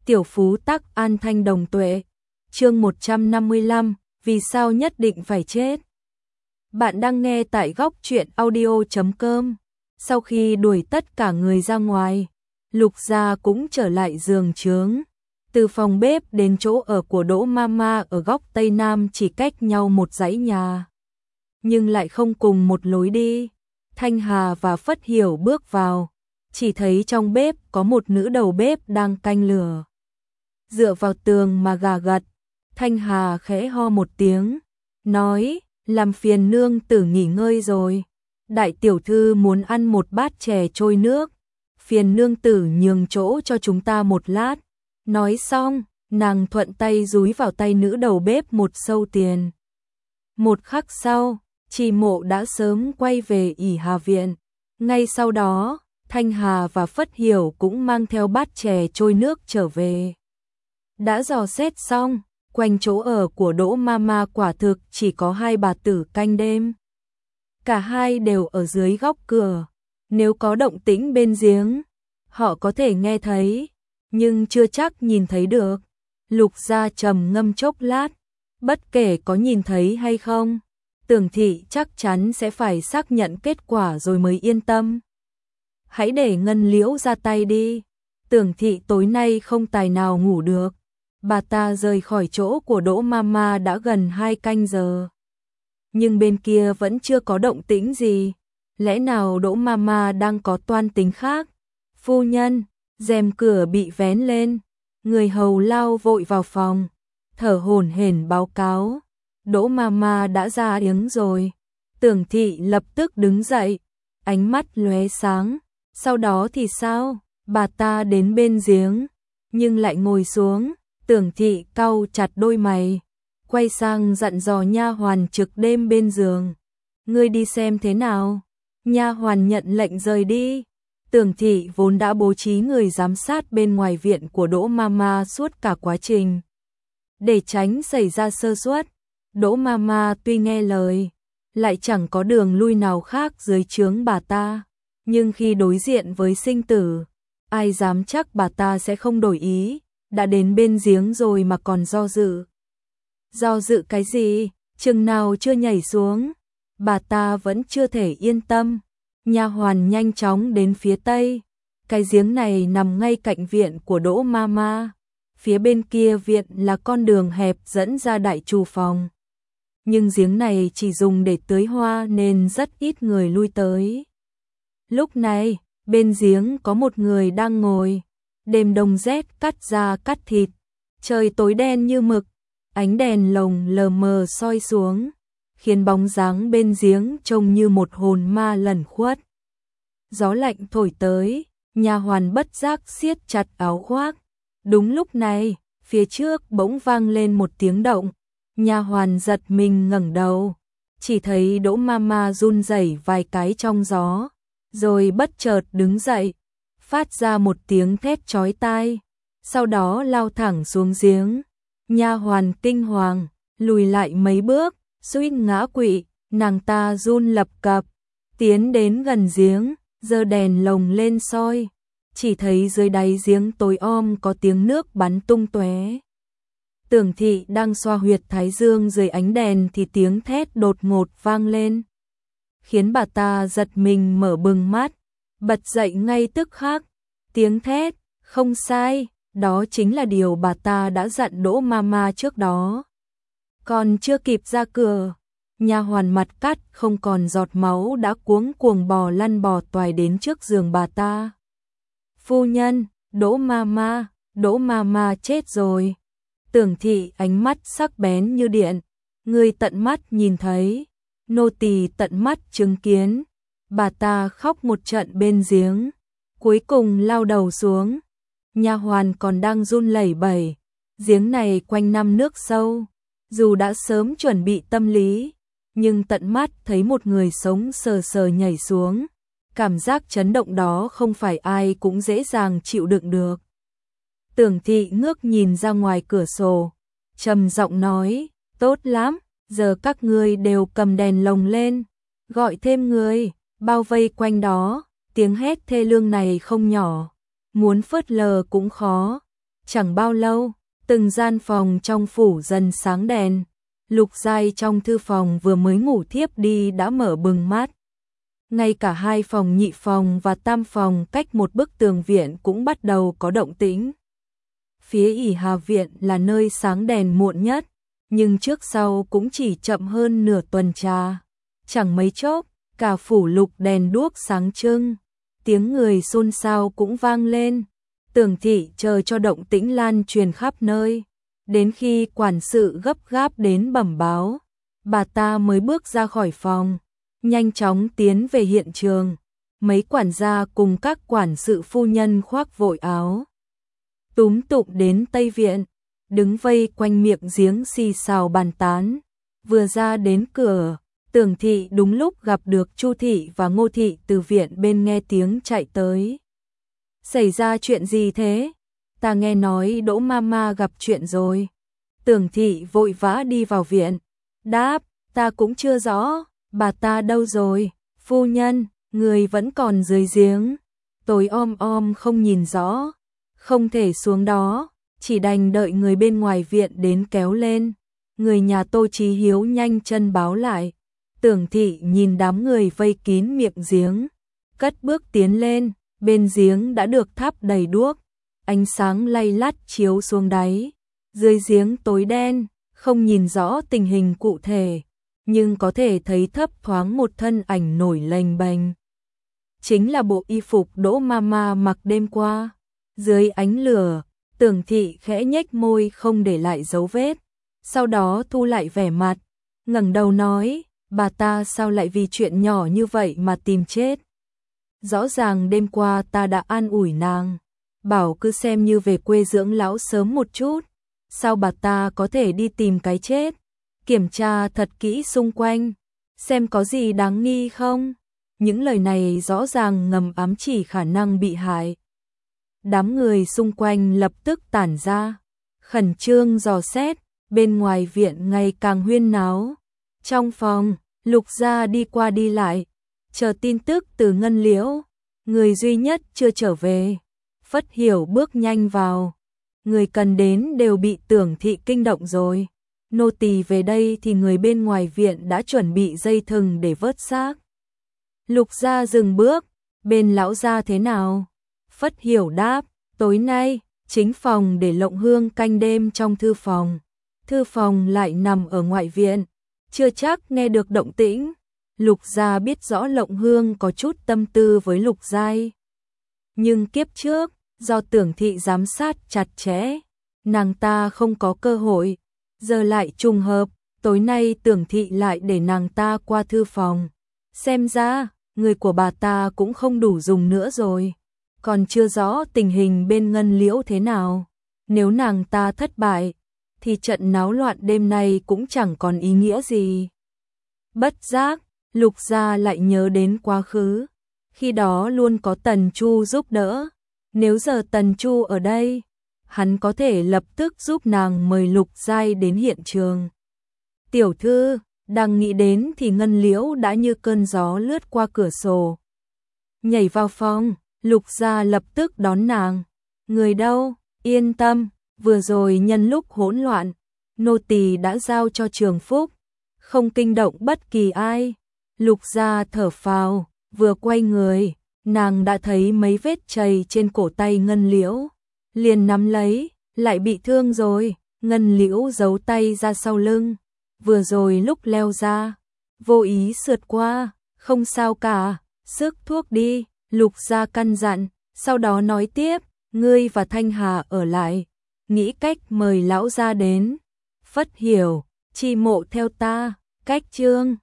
Tiểu phú tắc an thanh đồng tuệ. Chương 155, vì sao nhất định phải chết? Bạn đang nghe tại góc truyện audio.com. Sau khi đuổi tất cả người ra ngoài, Lục Gia cũng trở lại giường trướng. Từ phòng bếp đến chỗ ở của Đỗ Mama ở góc Tây Nam chỉ cách nhau một dãy nhà, nhưng lại không cùng một lối đi. Thanh Hà và Phất Hiểu bước vào, chỉ thấy trong bếp có một nữ đầu bếp đang canh lửa. Dựa vào tường mà gà gật, Thanh Hà khẽ ho một tiếng, nói, làm phiền nương tử nghỉ ngơi rồi. Đại tiểu thư muốn ăn một bát chè trôi nước, phiền nương tử nhường chỗ cho chúng ta một lát. Nói xong, nàng thuận tay dúi vào tay nữ đầu bếp một sâu tiền. Một khắc sau, Trì Mộ đã sớm quay về ỷ Hà viện. Ngay sau đó, Thanh Hà và Phất Hiểu cũng mang theo bát chè trôi nước trở về. Đã dò xét xong, quanh chỗ ở của Đỗ Mama quả thực chỉ có hai bà tử canh đêm. Cả hai đều ở dưới góc cửa, nếu có động tĩnh bên giếng, họ có thể nghe thấy, nhưng chưa chắc nhìn thấy được. Lục Gia trầm ngâm chốc lát, bất kể có nhìn thấy hay không, Tưởng thị chắc chắn sẽ phải xác nhận kết quả rồi mới yên tâm. Hãy để Ngân Liễu ra tay đi. Tưởng thị tối nay không tài nào ngủ được. Bà ta rời khỏi chỗ của Đỗ Mama đã gần 2 canh giờ. Nhưng bên kia vẫn chưa có động tĩnh gì. Lẽ nào Đỗ Mama đang có toan tính khác? Phu nhân, rèm cửa bị vén lên. Người hầu lao vội vào phòng, thở hổn hển báo cáo. Đỗ Mama đã ra yếng rồi. Tưởng thị lập tức đứng dậy, ánh mắt lóe sáng. Sau đó thì sao? Bà ta đến bên giếng, nhưng lại ngồi xuống. Tưởng thị cau chặt đôi mày, quay sang dặn dò nha hoàn trực đêm bên giường. Ngươi đi xem thế nào? Nha hoàn nhận lệnh rời đi. Tưởng thị vốn đã bố trí người giám sát bên ngoài viện của Đỗ Mama suốt cả quá trình, để tránh xảy ra sơ suất. Đỗ Mama tuy nghe lời, lại chẳng có đường lui nào khác dưới trướng bà ta. Nhưng khi đối diện với sinh tử, ai dám chắc bà ta sẽ không đổi ý. Đã đến bên giếng rồi mà còn do dự. Do dự cái gì? Chừng nào chưa nhảy xuống, bà ta vẫn chưa thể yên tâm. Nha hoàn nhanh chóng đến phía tây. Cái giếng này nằm ngay cạnh viện của Đỗ Mama. Phía bên kia viện là con đường hẹp dẫn ra đại trù phòng. Nhưng giếng này chỉ dùng để tưới hoa nên rất ít người lui tới. Lúc này, bên giếng có một người đang ngồi. Đêm đông rét cắt da cắt thịt, trời tối đen như mực, ánh đèn lồng lờ mờ soi xuống, khiến bóng dáng bên giếng trông như một hồn ma lẩn khuất. Gió lạnh thổi tới, nha hoàn bất giác siết chặt áo khoác. Đúng lúc này, phía trước bỗng vang lên một tiếng động. Nha hoàn giật mình ngẩng đầu, chỉ thấy Đỗ Mama run rẩy vài cái trong gió, rồi bất chợt đứng dậy, phát ra một tiếng thét chói tai, sau đó lao thẳng xuống giếng. Nha hoàn kinh hoàng, lùi lại mấy bước, suýt ngã quỵ. Nàng ta run lập cập, tiến đến gần giếng, giơ đèn lồng lên soi, chỉ thấy dưới đáy giếng tối om có tiếng nước bắn tung tóe. Tưởng thị đang xoa huyệt thái dương dưới ánh đèn thì tiếng thét đột ngột vang lên, khiến bà ta giật mình mở bừng mắt, bật dậy ngay tức khắc. Tiếng thét, không sai, đó chính là điều bà ta đã dặn Đỗ Mama trước đó. Còn chưa kịp ra cửa, nha hoàn mặt cắt không còn giọt máu đã cuống cuồng bò lăn bò toài đến trước giường bà ta. Phu nhân, Đỗ Mama chết rồi. Tưởng thị ánh mắt sắc bén như điện, người tận mắt nhìn thấy, nô tỳ tận mắt chứng kiến. Bà ta khóc một trận bên giếng, cuối cùng lao đầu xuống. Nha hoàn còn đang run lẩy bẩy. Giếng này quanh năm nước sâu, dù đã sớm chuẩn bị tâm lý, nhưng tận mắt thấy một người sống sờ sờ nhảy xuống, cảm giác chấn động đó không phải ai cũng dễ dàng chịu đựng được. Tưởng thị ngước nhìn ra ngoài cửa sổ, trầm giọng nói, tốt lắm, giờ các ngươi đều cầm đèn lồng lên, gọi thêm người, bao vây quanh đó. Tiếng hét thê lương này không nhỏ, muốn phớt lờ cũng khó. Chẳng bao lâu, từng gian phòng trong phủ dần sáng đèn. Lục Giai trong thư phòng vừa mới ngủ thiếp đi đã mở bừng mắt. Ngay cả hai phòng nhị phòng và tam phòng cách một bức tường viện cũng bắt đầu có động tĩnh. Phía ỷ Hà viện là nơi sáng đèn muộn nhất, nhưng trước sau cũng chỉ chậm hơn nửa tuần trà. Chẳng mấy chốc, cả phủ Lục đèn đuốc sáng trưng, tiếng người xôn xao cũng vang lên. Tưởng thị chờ cho động tĩnh lan truyền khắp nơi, đến khi quản sự gấp gáp đến bẩm báo, bà ta mới bước ra khỏi phòng, nhanh chóng tiến về hiện trường. Mấy quản gia cùng các quản sự phu nhân khoác vội áo, túm tụm đến Tây viện, đứng vây quanh miệng giếng xì xào bàn tán. Vừa ra đến cửa, Tưởng thị đúng lúc gặp được Chu thị và Ngô thị từ viện bên nghe tiếng chạy tới. Xảy ra chuyện gì thế? Ta nghe nói Đỗ Mama gặp chuyện rồi. Tưởng thị vội vã đi vào viện, đáp, ta cũng chưa rõ, bà ta đâu rồi? Phu nhân, người vẫn còn dưới giếng. Tối om không nhìn rõ, không thể xuống đó, chỉ đành đợi người bên ngoài viện đến kéo lên. Người nhà Tô Chí Hiếu nhanh chân báo lại. Tưởng thị nhìn đám người vây kín miệng giếng, cất bước tiến lên, bên giếng đã được thắp đầy đuốc, ánh sáng lay lắt chiếu xuống đáy. Dưới giếng tối đen, không nhìn rõ tình hình cụ thể, nhưng có thể thấy thấp thoáng một thân ảnh nổi lềnh bềnh. Chính là bộ y phục Đỗ Mama mặc đêm qua. Dưới ánh lửa, Tưởng thị khẽ nhếch môi không để lại dấu vết, sau đó thu lại vẻ mặt, ngẩng đầu nói, bà ta sao lại vì chuyện nhỏ như vậy mà tìm chết? Rõ ràng đêm qua ta đã an ủi nàng, bảo cứ xem như về quê dưỡng lão sớm một chút, sao bà ta có thể đi tìm cái chết? Kiểm tra thật kỹ xung quanh, xem có gì đáng nghi không? Những lời này rõ ràng ngầm ám chỉ khả năng bị hại. Đám người xung quanh lập tức tản ra, khẩn trương dò xét, bên ngoài viện ngày càng huyên náo. Trong phòng, Lục gia đi qua đi lại, chờ tin tức từ Ngân Liễu. Người duy nhất chưa trở về, Phất Hiểu bước nhanh vào. Người cần đến đều bị Tưởng thị kinh động rồi. Nô tỳ về đây thì người bên ngoài viện đã chuẩn bị dây thừng để vớt xác. Lục gia dừng bước, bên lão gia thế nào? Phất Hiểu đáp, tối nay, chính phòng để Lộng Hương canh đêm trong thư phòng. Thư phòng lại nằm ở ngoại viện, chưa chắc nghe được động tĩnh. Lục gia biết rõ Lộng Hương có chút tâm tư với Lục Giai. Nhưng kiếp trước, do Tưởng thị giám sát chặt chẽ, nàng ta không có cơ hội. Giờ lại trùng hợp, tối nay Tưởng thị lại để nàng ta qua thư phòng. Xem ra, người của bà ta cũng không đủ dùng nữa rồi. Còn chưa rõ tình hình bên Ngân Liễu thế nào. Nếu nàng ta thất bại, thì trận náo loạn đêm nay cũng chẳng còn ý nghĩa gì. Bất giác, Lục gia lại nhớ đến quá khứ. Khi đó luôn có Tần Chu giúp đỡ. Nếu giờ Tần Chu ở đây, hắn có thể lập tức giúp nàng mời Lục Giai đến hiện trường. Tiểu thư, đang nghĩ đến thì Ngân Liễu đã như cơn gió lướt qua cửa sổ. Nhảy vào phòng, Lục gia lập tức đón nàng. Người đâu, yên tâm, vừa rồi nhân lúc hỗn loạn, nô tỳ đã giao cho Trường Phúc, không kinh động bất kỳ ai. Lục gia thở phào, vừa quay người, nàng đã thấy mấy vết chày trên cổ tay Ngân Liễu, liền nắm lấy, lại bị thương rồi. Ngân Liễu giấu tay ra sau lưng, vừa rồi lúc leo ra, vô ý sượt qua, không sao cả, sức thuốc đi. Lục gia căn dặn, sau đó nói tiếp, ngươi và Thanh Hà ở lại, nghĩ cách mời lão gia đến. Phất Hiểu, chi mộ theo ta, cách chương